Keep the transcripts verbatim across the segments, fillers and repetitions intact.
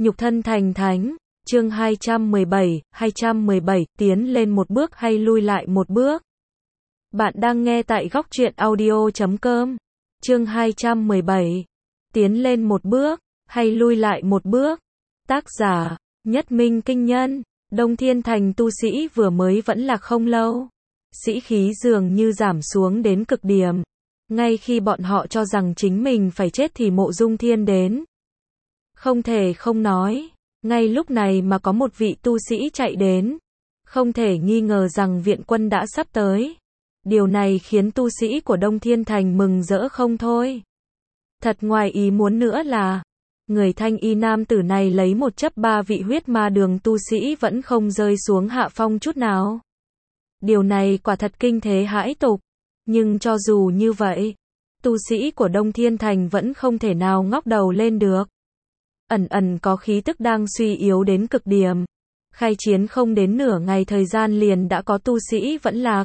Nhục thân thành thánh, chương hai trăm mười bảy, hai trăm mười bảy, tiến lên một bước hay lui lại một bước. Bạn đang nghe tại góc truyện audio chấm com. Chương hai trăm mười bảy, tiến lên một bước, hay lui lại một bước. Tác giả, Nhất Minh Kinh Nhân. Đông Thiên Thành tu sĩ vừa mới vẫn lạc không lâu. Sĩ khí dường như giảm xuống đến cực điểm. Ngay khi bọn họ cho rằng chính mình phải chết thì Mộ Dung Thiên đến. Không thể không nói, ngay lúc này mà có một vị tu sĩ chạy đến. Không thể nghi ngờ rằng viện quân đã sắp tới. Điều này khiến tu sĩ của Đông Thiên Thành mừng rỡ không thôi. Thật ngoài ý muốn nữa là, người thanh y nam tử này lấy một chấp ba vị huyết ma đường tu sĩ vẫn không rơi xuống hạ phong chút nào. Điều này quả thật kinh thế hãi tục. Nhưng cho dù như vậy, tu sĩ của Đông Thiên Thành vẫn không thể nào ngóc đầu lên được. Ẩn ẩn có khí tức đang suy yếu đến cực điểm. Khai chiến không đến nửa ngày thời gian liền đã có tu sĩ vẫn lạc.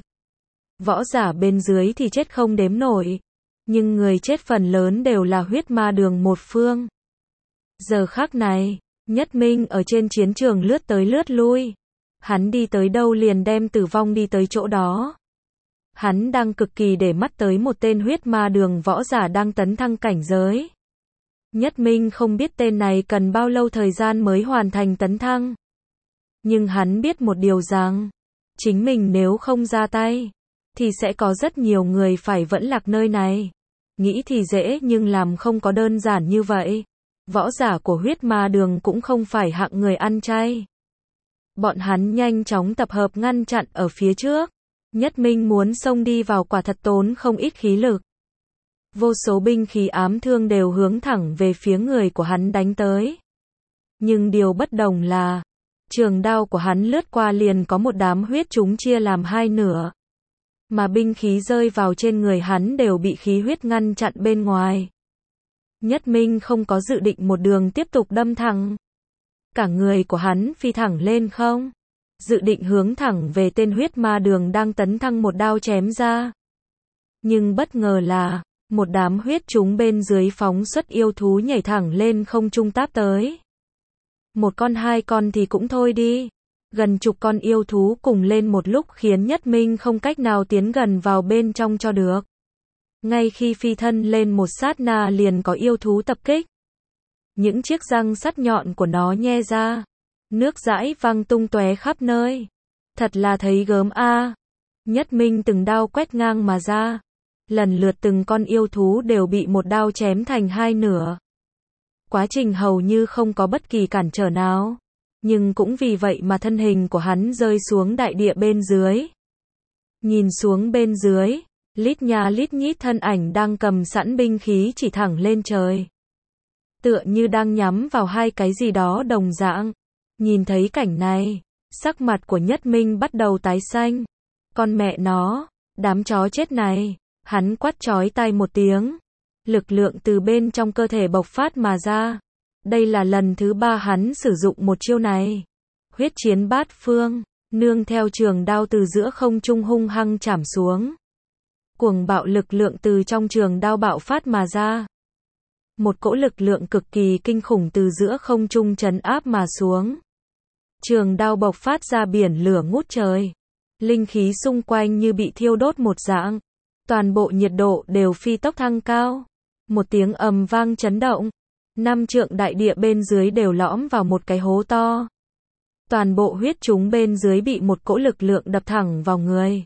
Võ giả bên dưới thì chết không đếm nổi. Nhưng người chết phần lớn đều là huyết ma đường một phương. Giờ khắc này, Nhất Minh ở trên chiến trường lướt tới lướt lui. Hắn đi tới đâu liền đem tử vong đi tới chỗ đó. Hắn đang cực kỳ để mắt tới một tên huyết ma đường võ giả đang tấn thăng cảnh giới. Nhất Minh không biết tên này cần bao lâu thời gian mới hoàn thành tấn thăng. Nhưng hắn biết một điều rằng, chính mình nếu không ra tay, thì sẽ có rất nhiều người phải vẫn lạc nơi này. Nghĩ thì dễ nhưng làm không có đơn giản như vậy. Võ giả của huyết ma đường cũng không phải hạng người ăn chay. Bọn hắn nhanh chóng tập hợp ngăn chặn ở phía trước. Nhất Minh muốn xông đi vào quả thật tốn không ít khí lực. Vô số binh khí ám thương đều hướng thẳng về phía người của hắn đánh tới. Nhưng điều bất đồng là, trường đao của hắn lướt qua liền có một đám huyết chúng chia làm hai nửa. Mà binh khí rơi vào trên người hắn đều bị khí huyết ngăn chặn bên ngoài. Nhất Minh không có dự định một đường tiếp tục đâm thẳng. Cả người của hắn phi thẳng lên không. Dự định hướng thẳng về tên huyết ma đường đang tấn thăng một đao chém ra. Nhưng bất ngờ là, một đám huyết chúng bên dưới phóng xuất yêu thú nhảy thẳng lên không trung táp tới. Một con hai con thì cũng thôi đi. Gần chục con yêu thú cùng lên một lúc khiến Nhất Minh không cách nào tiến gần vào bên trong cho được. Ngay khi phi thân lên một sát na liền có yêu thú tập kích. Những chiếc răng sắt nhọn của nó nhe ra. Nước dãi văng tung tóe khắp nơi. Thật là thấy gớm a. À. Nhất Minh từng đao quét ngang mà ra. Lần lượt từng con yêu thú đều bị một đao chém thành hai nửa. Quá trình hầu như không có bất kỳ cản trở nào. Nhưng cũng vì vậy mà thân hình của hắn rơi xuống đại địa bên dưới. Nhìn xuống bên dưới, lít nhà lít nhít thân ảnh đang cầm sẵn binh khí chỉ thẳng lên trời. Tựa như đang nhắm vào hai cái gì đó đồng dạng. Nhìn thấy cảnh này, sắc mặt của Nhất Minh bắt đầu tái xanh. Con mẹ nó, đám chó chết này, hắn quát chói tai một tiếng. Lực lượng từ bên trong cơ thể bộc phát mà ra. Đây là lần thứ ba hắn sử dụng một chiêu này. Huyết chiến bát phương, nương theo trường đao từ giữa không trung hung hăng chảm xuống. Cuồng bạo lực lượng từ trong trường đao bạo phát mà ra. Một cỗ lực lượng cực kỳ kinh khủng từ giữa không trung trấn áp mà xuống. Trường đao bộc phát ra biển lửa ngút trời. Linh khí xung quanh như bị thiêu đốt một dạng. Toàn bộ nhiệt độ đều phi tốc thăng cao. Một tiếng ầm vang chấn động. Năm trượng đại địa bên dưới đều lõm vào một cái hố to. Toàn bộ huyết chúng bên dưới bị một cỗ lực lượng đập thẳng vào người.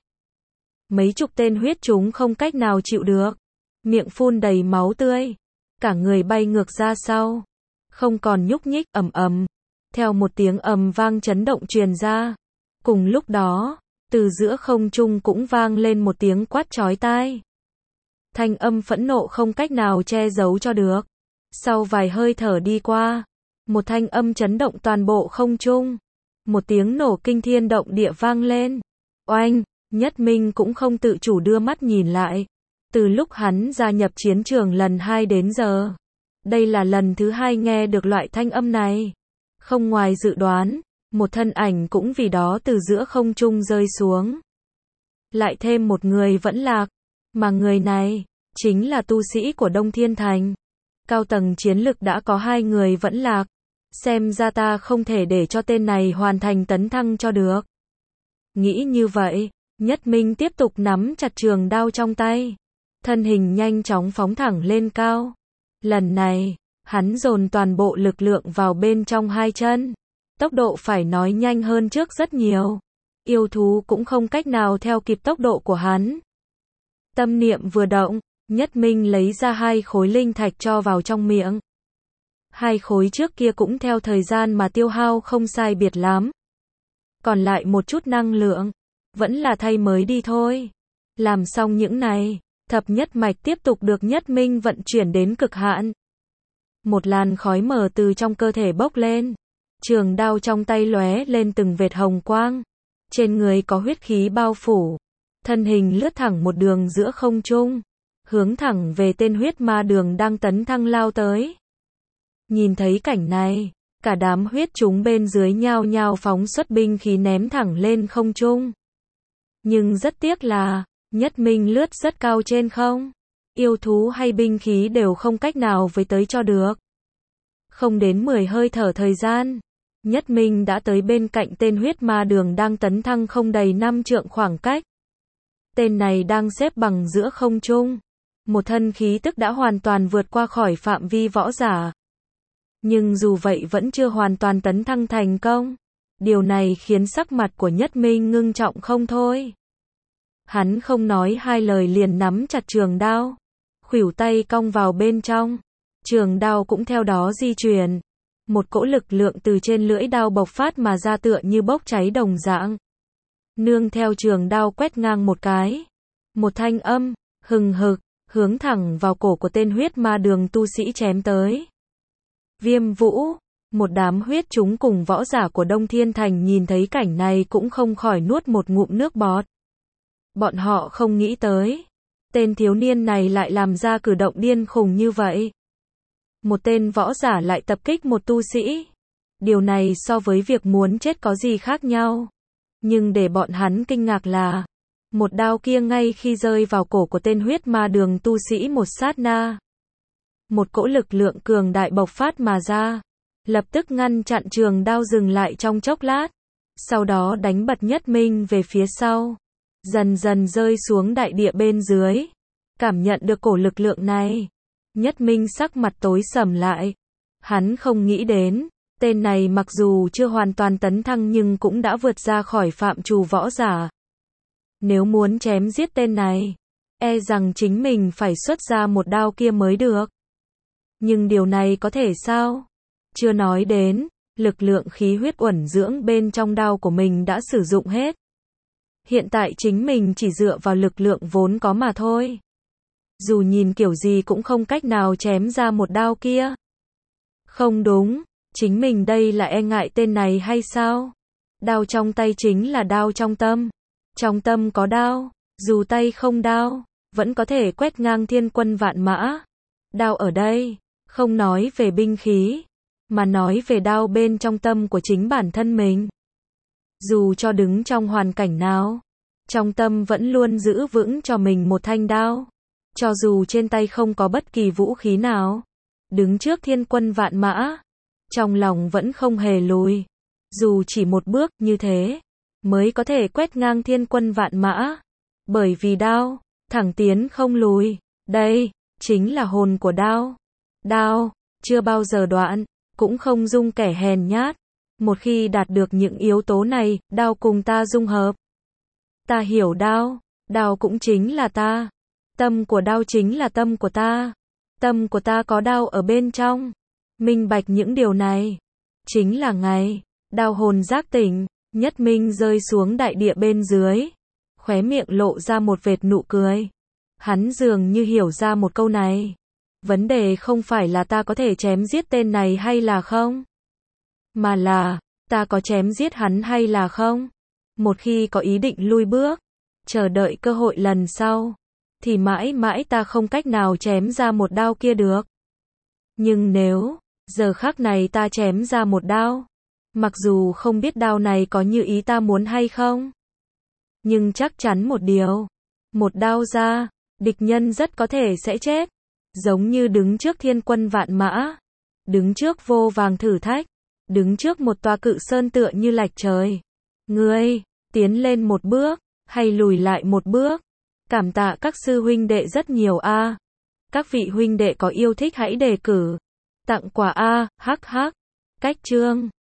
Mấy chục tên huyết chúng không cách nào chịu được. Miệng phun đầy máu tươi. Cả người bay ngược ra sau. Không còn nhúc nhích, ầm ầm. Theo một tiếng ầm vang chấn động truyền ra. Cùng lúc đó, từ giữa không trung cũng vang lên một tiếng quát chói tai. Thanh âm phẫn nộ không cách nào che giấu cho được. Sau vài hơi thở đi qua, một thanh âm chấn động toàn bộ không trung. Một tiếng nổ kinh thiên động địa vang lên. Oanh, Nhất Minh cũng không tự chủ đưa mắt nhìn lại. Từ lúc hắn gia nhập chiến trường lần hai đến giờ, đây là lần thứ hai nghe được loại thanh âm này. Không ngoài dự đoán, một thân ảnh cũng vì đó từ giữa không trung rơi xuống. Lại thêm một người vẫn lạc, mà người này chính là tu sĩ của Đông Thiên Thành. Cao tầng chiến lực đã có hai người vẫn lạc. Xem ra ta không thể để cho tên này hoàn thành tấn thăng cho được. Nghĩ như vậy, Nhất Minh tiếp tục nắm chặt trường đao trong tay. Thân hình nhanh chóng phóng thẳng lên cao. Lần này, hắn dồn toàn bộ lực lượng vào bên trong hai chân. Tốc độ phải nói nhanh hơn trước rất nhiều. Yêu thú cũng không cách nào theo kịp tốc độ của hắn. Tâm niệm vừa động, Nhất Minh lấy ra hai khối linh thạch cho vào trong miệng. Hai khối trước kia cũng theo thời gian mà tiêu hao không sai biệt lắm. Còn lại một chút năng lượng, vẫn là thay mới đi thôi. Làm xong những này, thập nhất mạch tiếp tục được Nhất Minh vận chuyển đến cực hạn. Một làn khói mờ từ trong cơ thể bốc lên. Trường đao trong tay lóe lên từng vệt hồng quang. Trên người có huyết khí bao phủ. Thân hình lướt thẳng một đường giữa không trung. Hướng thẳng về tên huyết ma đường đang tấn thăng lao tới. Nhìn thấy cảnh này, cả đám huyết chúng bên dưới nhao nhao phóng xuất binh khí ném thẳng lên không trung. Nhưng rất tiếc là, Nhất Minh lướt rất cao trên không. Yêu thú hay binh khí đều không cách nào với tới cho được. Không đến mười hơi thở thời gian, Nhất Minh đã tới bên cạnh tên huyết ma đường đang tấn thăng không đầy năm trượng khoảng cách. Tên này đang xếp bằng giữa không trung. Một thân khí tức đã hoàn toàn vượt qua khỏi phạm vi võ giả. Nhưng dù vậy vẫn chưa hoàn toàn tấn thăng thành công. Điều này khiến sắc mặt của Nhất Minh ngưng trọng không thôi. Hắn không nói hai lời liền nắm chặt trường đao. Khuỷu tay cong vào bên trong. Trường đao cũng theo đó di chuyển. Một cỗ lực lượng từ trên lưỡi đao bộc phát mà ra tựa như bốc cháy đồng dạng. Nương theo trường đao quét ngang một cái. Một thanh âm, hừng hực, hướng thẳng vào cổ của tên huyết ma đường tu sĩ chém tới. Viêm Vũ, một đám huyết chúng cùng võ giả của Đông Thiên Thành nhìn thấy cảnh này cũng không khỏi nuốt một ngụm nước bọt. Bọn họ không nghĩ tới, tên thiếu niên này lại làm ra cử động điên khùng như vậy. Một tên võ giả lại tập kích một tu sĩ. Điều này so với việc muốn chết có gì khác nhau. Nhưng để bọn hắn kinh ngạc là, một đao kia ngay khi rơi vào cổ của tên huyết ma đường tu sĩ một sát na. Một cỗ lực lượng cường đại bộc phát mà ra, lập tức ngăn chặn trường đao dừng lại trong chốc lát. Sau đó đánh bật Nhất Minh về phía sau, dần dần rơi xuống đại địa bên dưới. Cảm nhận được cổ lực lượng này, Nhất Minh sắc mặt tối sầm lại. Hắn không nghĩ đến, tên này mặc dù chưa hoàn toàn tấn thăng nhưng cũng đã vượt ra khỏi phạm trù võ giả. Nếu muốn chém giết tên này, e rằng chính mình phải xuất ra một đao kia mới được. Nhưng điều này có thể sao? Chưa nói đến, lực lượng khí huyết uẩn dưỡng bên trong đao của mình đã sử dụng hết. Hiện tại chính mình chỉ dựa vào lực lượng vốn có mà thôi. Dù nhìn kiểu gì cũng không cách nào chém ra một đao kia. Không đúng, chính mình đây là e ngại tên này hay sao? Đao trong tay chính là đao trong tâm. Trong tâm có đao, dù tay không đao, vẫn có thể quét ngang thiên quân vạn mã. Đao ở đây, không nói về binh khí, mà nói về đao bên trong tâm của chính bản thân mình. Dù cho đứng trong hoàn cảnh nào, trong tâm vẫn luôn giữ vững cho mình một thanh đao. Cho dù trên tay không có bất kỳ vũ khí nào, đứng trước thiên quân vạn mã, trong lòng vẫn không hề lùi. Dù chỉ một bước như thế, mới có thể quét ngang thiên quân vạn mã. Bởi vì đao, thẳng tiến không lùi. Đây, chính là hồn của đao. Đao, chưa bao giờ đoạn, cũng không dung kẻ hèn nhát. Một khi đạt được những yếu tố này, đao cùng ta dung hợp. Ta hiểu đao, đao cũng chính là ta. Tâm của đao chính là tâm của ta. Tâm của ta có đao ở bên trong. Minh bạch những điều này. Chính là ngày, đao hồn giác tỉnh, Nhất Minh rơi xuống đại địa bên dưới. Khóe miệng lộ ra một vệt nụ cười. Hắn dường như hiểu ra một câu này. Vấn đề không phải là ta có thể chém giết tên này hay là không. Mà là, ta có chém giết hắn hay là không. Một khi có ý định lui bước, chờ đợi cơ hội lần sau, thì mãi mãi ta không cách nào chém ra một đao kia được. Nhưng nếu, giờ khắc này ta chém ra một đao, mặc dù không biết đao này có như ý ta muốn hay không, nhưng chắc chắn một điều, một đao ra, địch nhân rất có thể sẽ chết. Giống như đứng trước thiên quân vạn mã, đứng trước vô vàng thử thách, đứng trước một tòa cự sơn tựa như lạch trời. Ngươi, tiến lên một bước, hay lùi lại một bước? Cảm tạ các sư huynh đệ rất nhiều a. Các vị huynh đệ có yêu thích hãy đề cử. Tặng quà a, hắc hắc. Cách chương